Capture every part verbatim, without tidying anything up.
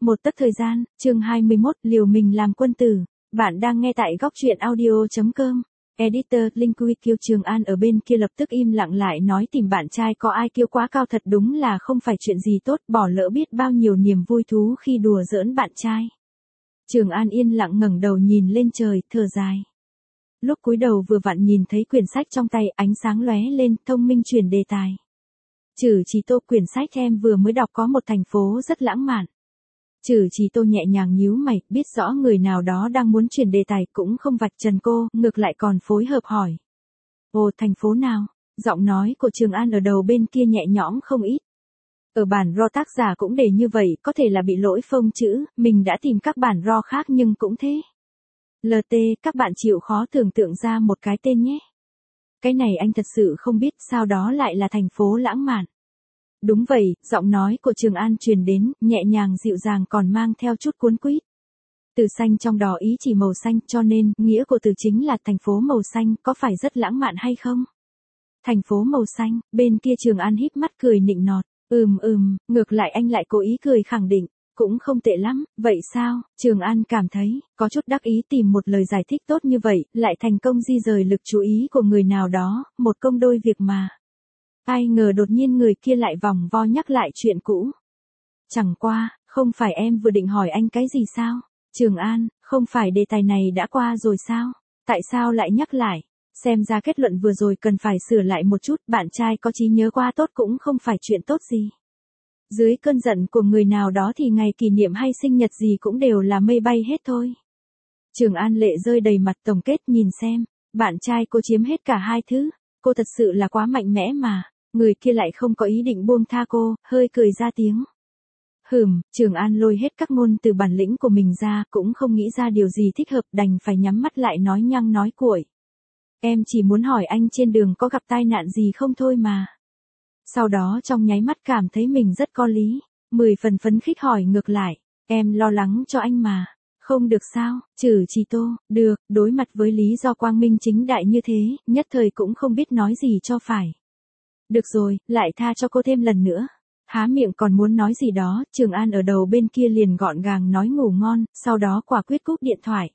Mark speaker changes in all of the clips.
Speaker 1: Một tấc thời gian, chương hai mươi mốt, liều mình làm quân tử. Bạn đang nghe tại góc truyện audio chấm com. Editor, Linky Kiêu Trường An ở bên kia lập tức im lặng lại nói tìm bạn trai có ai kêu quá cao thật đúng là không phải chuyện gì tốt, bỏ lỡ biết bao nhiêu niềm vui thú khi đùa giỡn bạn trai. Trường An yên lặng ngẩng đầu nhìn lên trời, thở dài. Lúc cúi đầu vừa vặn nhìn thấy quyển sách trong tay, ánh sáng lóe lên, thông minh chuyển đề tài. Trừ Chí Tô, quyển sách em vừa mới đọc có một thành phố rất lãng mạn. Trừ Chí Tô nhẹ nhàng nhíu mày, biết rõ người nào đó đang muốn chuyển đề tài cũng không vạch trần cô, ngược lại còn phối hợp hỏi. Ồ, thành phố nào? Giọng nói của Trường An ở đầu bên kia nhẹ nhõm không ít. Ở bản ro tác giả cũng để như vậy, có thể là bị lỗi phông chữ, mình đã tìm các bản ro khác nhưng cũng thế. lờ tê, các bạn chịu khó tưởng tượng ra một cái tên nhé. Cái này anh thật sự không biết sao đó lại là thành phố lãng mạn. Đúng vậy, giọng nói của Trường An truyền đến, nhẹ nhàng dịu dàng còn mang theo chút cuốn quýt. Từ xanh trong đó ý chỉ màu xanh, cho nên, nghĩa của từ chính là thành phố màu xanh, có phải rất lãng mạn hay không? Thành phố màu xanh, bên kia Trường An híp mắt cười nịnh nọt, ừm ừm, ngược lại anh lại cố ý cười khẳng định, cũng không tệ lắm, vậy sao? Trường An cảm thấy, có chút đắc ý tìm một lời giải thích tốt như vậy, lại thành công di rời lực chú ý của người nào đó, một công đôi việc mà. Ai ngờ đột nhiên người kia lại vòng vo nhắc lại chuyện cũ. Chẳng qua, không phải em vừa định hỏi anh cái gì sao? Trường An, không phải đề tài này đã qua rồi sao? Tại sao lại nhắc lại? Xem ra kết luận vừa rồi cần phải sửa lại một chút, bạn trai có trí nhớ qua tốt cũng không phải chuyện tốt gì. Dưới cơn giận của người nào đó thì ngày kỷ niệm hay sinh nhật gì cũng đều là mây bay hết thôi. Trường An lệ rơi đầy mặt tổng kết nhìn xem, bạn trai cô chiếm hết cả hai thứ, cô thật sự là quá mạnh mẽ mà. Người kia lại không có ý định buông tha cô, hơi cười ra tiếng. Hừm, Trường An lôi hết các ngôn từ bản lĩnh của mình ra, cũng không nghĩ ra điều gì thích hợp, đành phải nhắm mắt lại nói nhăng nói cuội. Em chỉ muốn hỏi anh trên đường có gặp tai nạn gì không thôi mà. Sau đó trong nháy mắt cảm thấy mình rất có lý, mười phần phấn khích hỏi ngược lại, em lo lắng cho anh mà. Không được sao? Trừ Chí Tô, được, đối mặt với lý do quang minh chính đại như thế, nhất thời cũng không biết nói gì cho phải. Được rồi, lại tha cho cô thêm lần nữa. Há miệng còn muốn nói gì đó, Trường An ở đầu bên kia liền gọn gàng nói ngủ ngon, sau đó quả quyết cúp điện thoại.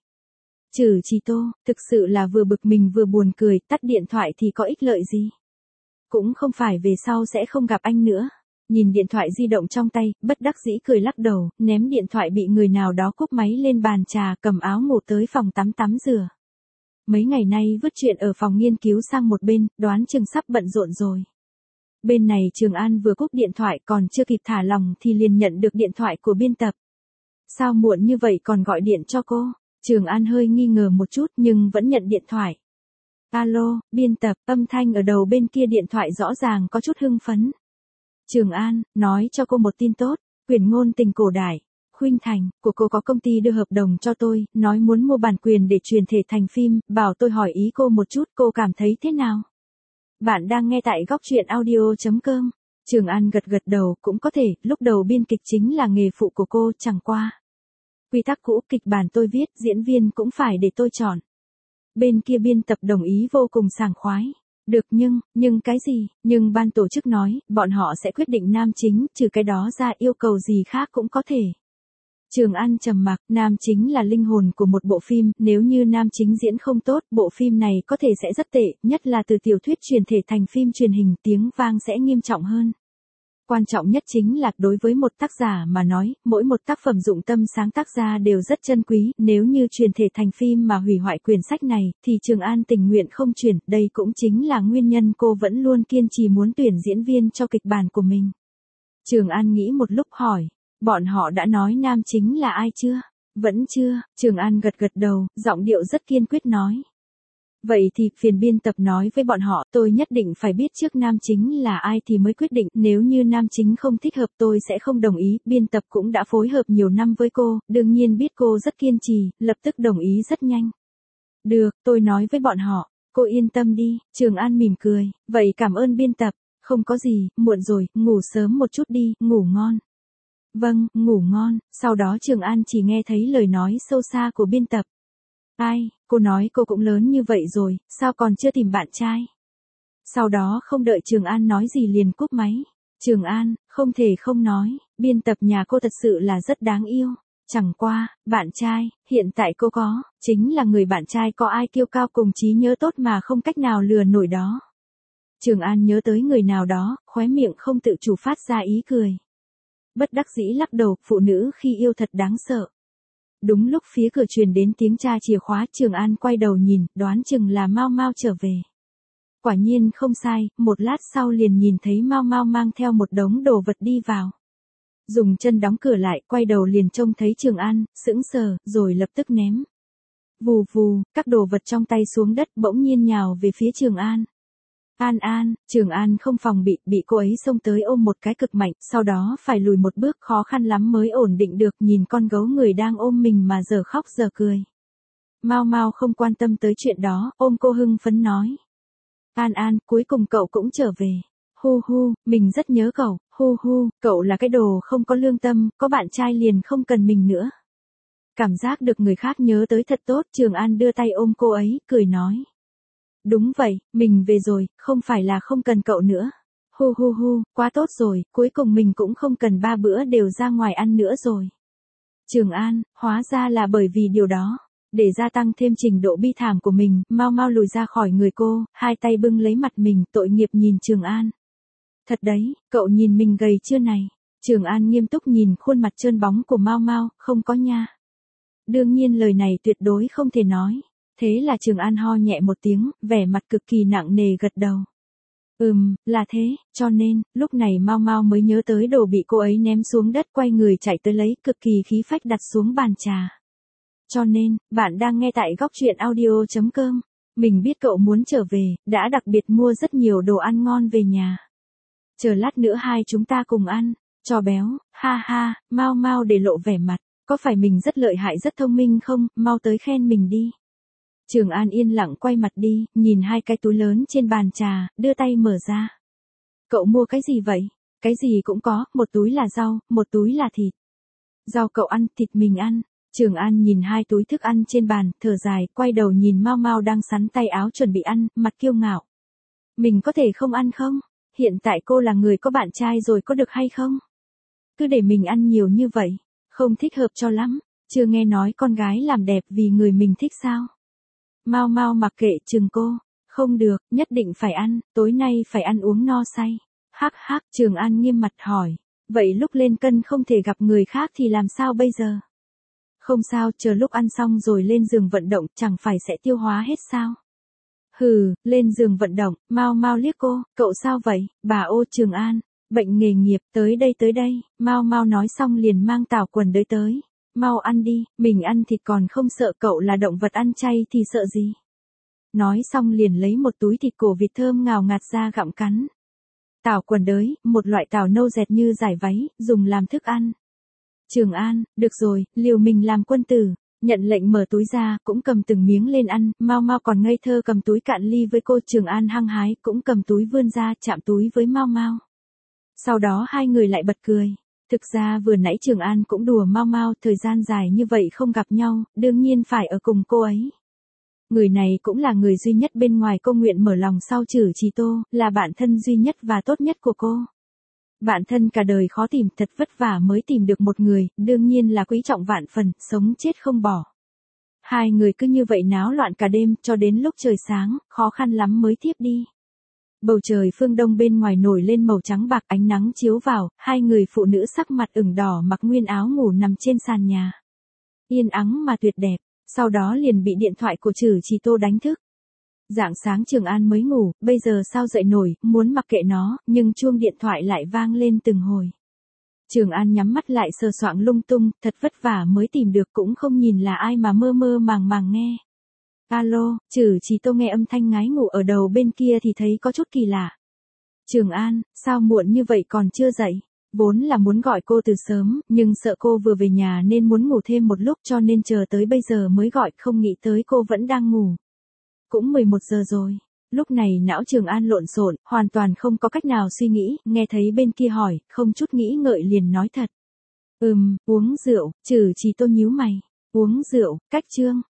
Speaker 1: Trừ Chí Tô, thực sự là vừa bực mình vừa buồn cười, tắt điện thoại thì có ích lợi gì. Cũng không phải về sau sẽ không gặp anh nữa. Nhìn điện thoại di động trong tay, bất đắc dĩ cười lắc đầu, ném điện thoại bị người nào đó cúp máy lên bàn trà, cầm áo ngủ tới phòng tắm tắm rửa. Mấy ngày nay vứt chuyện ở phòng nghiên cứu sang một bên, đoán chừng sắp bận rộn rồi. Bên này Trường An vừa cúp điện thoại còn chưa kịp thả lòng thì liền nhận được điện thoại của biên tập. Sao muộn như vậy còn gọi điện cho cô? Trường An hơi nghi ngờ một chút nhưng vẫn nhận điện thoại. Alo, biên tập, âm thanh ở đầu bên kia điện thoại rõ ràng có chút hưng phấn. Trường An, nói cho cô một tin tốt, quyển ngôn tình cổ đại, Khuynh Thành, của cô có công ty đưa hợp đồng cho tôi, nói muốn mua bản quyền để truyền thể thành phim, bảo tôi hỏi ý cô một chút, cô cảm thấy thế nào? Bạn đang nghe tại góc truyện audio chấm com. Trường An gật gật đầu, cũng có thể, lúc đầu biên kịch chính là nghề phụ của cô, chẳng qua. Quy tắc cũ, kịch bản tôi viết, diễn viên cũng phải để tôi chọn. Bên kia biên tập đồng ý vô cùng sảng khoái. Được nhưng, nhưng cái gì, nhưng ban tổ chức nói, bọn họ sẽ quyết định nam chính, trừ cái đó ra yêu cầu gì khác cũng có thể. Trường An trầm mặc, nam chính là linh hồn của một bộ phim, nếu như nam chính diễn không tốt, bộ phim này có thể sẽ rất tệ, nhất là từ tiểu thuyết truyền thể thành phim truyền hình, tiếng vang sẽ nghiêm trọng hơn. Quan trọng nhất chính là, đối với một tác giả mà nói, mỗi một tác phẩm dụng tâm sáng tác ra đều rất chân quý, nếu như truyền thể thành phim mà hủy hoại quyển sách này, thì Trường An tình nguyện không chuyển, đây cũng chính là nguyên nhân cô vẫn luôn kiên trì muốn tuyển diễn viên cho kịch bản của mình. Trường An nghĩ một lúc hỏi. Bọn họ đã nói nam chính là ai chưa? Vẫn chưa, Trường An gật gật đầu, giọng điệu rất kiên quyết nói. Vậy thì phiền biên tập nói với bọn họ, tôi nhất định phải biết trước nam chính là ai thì mới quyết định, nếu như nam chính không thích hợp tôi sẽ không đồng ý, biên tập cũng đã phối hợp nhiều năm với cô, đương nhiên biết cô rất kiên trì, lập tức đồng ý rất nhanh. Được, tôi nói với bọn họ, cô yên tâm đi, Trường An mỉm cười, vậy cảm ơn biên tập, không có gì, muộn rồi, ngủ sớm một chút đi, ngủ ngon. Vâng, ngủ ngon, sau đó Trường An chỉ nghe thấy lời nói sâu xa của biên tập. Ai, cô nói cô cũng lớn như vậy rồi, sao còn chưa tìm bạn trai? Sau đó không đợi Trường An nói gì liền cúp máy. Trường An, không thể không nói, biên tập nhà cô thật sự là rất đáng yêu. Chẳng qua, bạn trai, hiện tại cô có, chính là người bạn trai có ai kiêu cao cùng trí nhớ tốt mà không cách nào lừa nổi đó. Trường An nhớ tới người nào đó, khóe miệng không tự chủ phát ra ý cười. Bất đắc dĩ lắc đầu, phụ nữ khi yêu thật đáng sợ. Đúng lúc phía cửa truyền đến tiếng tra chìa khóa, Trường An quay đầu nhìn, đoán chừng là Mao Mao trở về. Quả nhiên không sai, một lát sau liền nhìn thấy Mao Mao mang theo một đống đồ vật đi vào. Dùng chân đóng cửa lại, quay đầu liền trông thấy Trường An, sững sờ, rồi lập tức ném. Vù vù, các đồ vật trong tay xuống đất bỗng nhiên nhào về phía Trường An. An An, Trường An không phòng bị, bị cô ấy xông tới ôm một cái cực mạnh, sau đó phải lùi một bước khó khăn lắm mới ổn định được, nhìn con gấu người đang ôm mình mà giờ khóc giờ cười. Mao Mao không quan tâm tới chuyện đó, ôm cô hưng phấn nói. An An, cuối cùng cậu cũng trở về. Hu hu, mình rất nhớ cậu, hu hu, cậu là cái đồ không có lương tâm, có bạn trai liền không cần mình nữa. Cảm giác được người khác nhớ tới thật tốt, Trường An đưa tay ôm cô ấy, cười nói. Đúng vậy, mình về rồi, không phải là không cần cậu nữa. Hu hu hu, quá tốt rồi, cuối cùng mình cũng không cần ba bữa đều ra ngoài ăn nữa rồi. Trường An, hóa ra là bởi vì điều đó. Để gia tăng thêm trình độ bi thảm của mình, Mao Mao lùi ra khỏi người cô, hai tay bưng lấy mặt mình, tội nghiệp nhìn Trường An. Thật đấy, cậu nhìn mình gầy chưa này? Trường An nghiêm túc nhìn khuôn mặt trơn bóng của Mao Mao, không có nha. Đương nhiên lời này tuyệt đối không thể nói. Thế là Trường An ho nhẹ một tiếng, vẻ mặt cực kỳ nặng nề gật đầu. Ừm, là thế, cho nên, lúc này Mao Mao mới nhớ tới đồ bị cô ấy ném xuống đất, quay người chạy tới lấy, cực kỳ khí phách đặt xuống bàn trà. Cho nên, bạn đang nghe tại góc truyện audio chấm com. Mình biết cậu muốn trở về, đã đặc biệt mua rất nhiều đồ ăn ngon về nhà. Chờ lát nữa hai chúng ta cùng ăn, cho béo, ha ha, Mao Mao để lộ vẻ mặt, có phải mình rất lợi hại rất thông minh không, mau tới khen mình đi. Trường An yên lặng quay mặt đi, nhìn hai cái túi lớn trên bàn trà, đưa tay mở ra. Cậu mua cái gì vậy? Cái gì cũng có, một túi là rau, một túi là thịt. Rau cậu ăn, thịt mình ăn. Trường An nhìn hai túi thức ăn trên bàn, thở dài, quay đầu nhìn Mao Mao đang sắn tay áo chuẩn bị ăn, mặt kiêu ngạo. Mình có thể không ăn không? Hiện tại cô là người có bạn trai rồi có được hay không? Cứ để mình ăn nhiều như vậy, không thích hợp cho lắm, chưa nghe nói con gái làm đẹp vì người mình thích sao? Mao Mao mặc kệ chừng cô, không được, nhất định phải ăn, tối nay phải ăn uống no say. Hắc hắc, Trường An nghiêm mặt hỏi, vậy lúc lên cân không thể gặp người khác thì làm sao bây giờ? Không sao, chờ lúc ăn xong rồi lên giường vận động, chẳng phải sẽ tiêu hóa hết sao? Hừ, lên giường vận động, Mao Mao liếc cô, cậu sao vậy, bà ô Trường An, bệnh nghề nghiệp, tới đây tới đây, Mao Mao nói xong liền mang tảo quần đới tới. Mau ăn đi, mình ăn thịt còn không sợ, cậu là động vật ăn chay thì sợ gì? Nói xong liền lấy một túi thịt cổ vịt thơm ngào ngạt ra gặm cắn. Tảo quần đới, một loại tảo nâu dẹt như dải váy, dùng làm thức ăn. Trường An, được rồi, liều mình làm quân tử, nhận lệnh mở túi ra, cũng cầm từng miếng lên ăn, Mao Mao còn ngây thơ cầm túi cạn ly với cô. Trường An hăng hái, cũng cầm túi vươn ra, chạm túi với Mao Mao. Sau đó hai người lại bật cười. Thực ra vừa nãy Trường An cũng đùa Mao Mao, thời gian dài như vậy không gặp nhau, đương nhiên phải ở cùng cô ấy. Người này cũng là người duy nhất bên ngoài cô nguyện mở lòng sau Trử Trì Tô, là bạn thân duy nhất và tốt nhất của cô. Bạn thân cả đời khó tìm, thật vất vả mới tìm được một người, đương nhiên là quý trọng vạn phần, sống chết không bỏ. Hai người cứ như vậy náo loạn cả đêm, cho đến lúc trời sáng, khó khăn lắm mới thiếp đi. Bầu trời phương đông bên ngoài nổi lên màu trắng bạc, ánh nắng chiếu vào, hai người phụ nữ sắc mặt ửng đỏ mặc nguyên áo ngủ nằm trên sàn nhà. Yên ắng mà tuyệt đẹp, sau đó liền bị điện thoại của Trử Trì Tô đánh thức. Rạng sáng Trường An mới ngủ, bây giờ sao dậy nổi, muốn mặc kệ nó, nhưng chuông điện thoại lại vang lên từng hồi. Trường An nhắm mắt lại sờ soạng lung tung, thật vất vả mới tìm được, cũng không nhìn là ai mà mơ mơ màng màng nghe. Alo, Trử Trì Tô nghe âm thanh ngái ngủ ở đầu bên kia thì thấy có chút kỳ lạ. Trường An, sao muộn như vậy còn chưa dậy? Vốn là muốn gọi cô từ sớm, nhưng sợ cô vừa về nhà nên muốn ngủ thêm một lúc, cho nên chờ tới bây giờ mới gọi, không nghĩ tới cô vẫn đang ngủ. Cũng mười một giờ rồi. Lúc này não Trường An lộn xộn, hoàn toàn không có cách nào suy nghĩ, nghe thấy bên kia hỏi, không chút nghĩ ngợi liền nói thật. Ừm, uống rượu, Trử Trì Tô nhíu mày. Uống rượu, cách chương,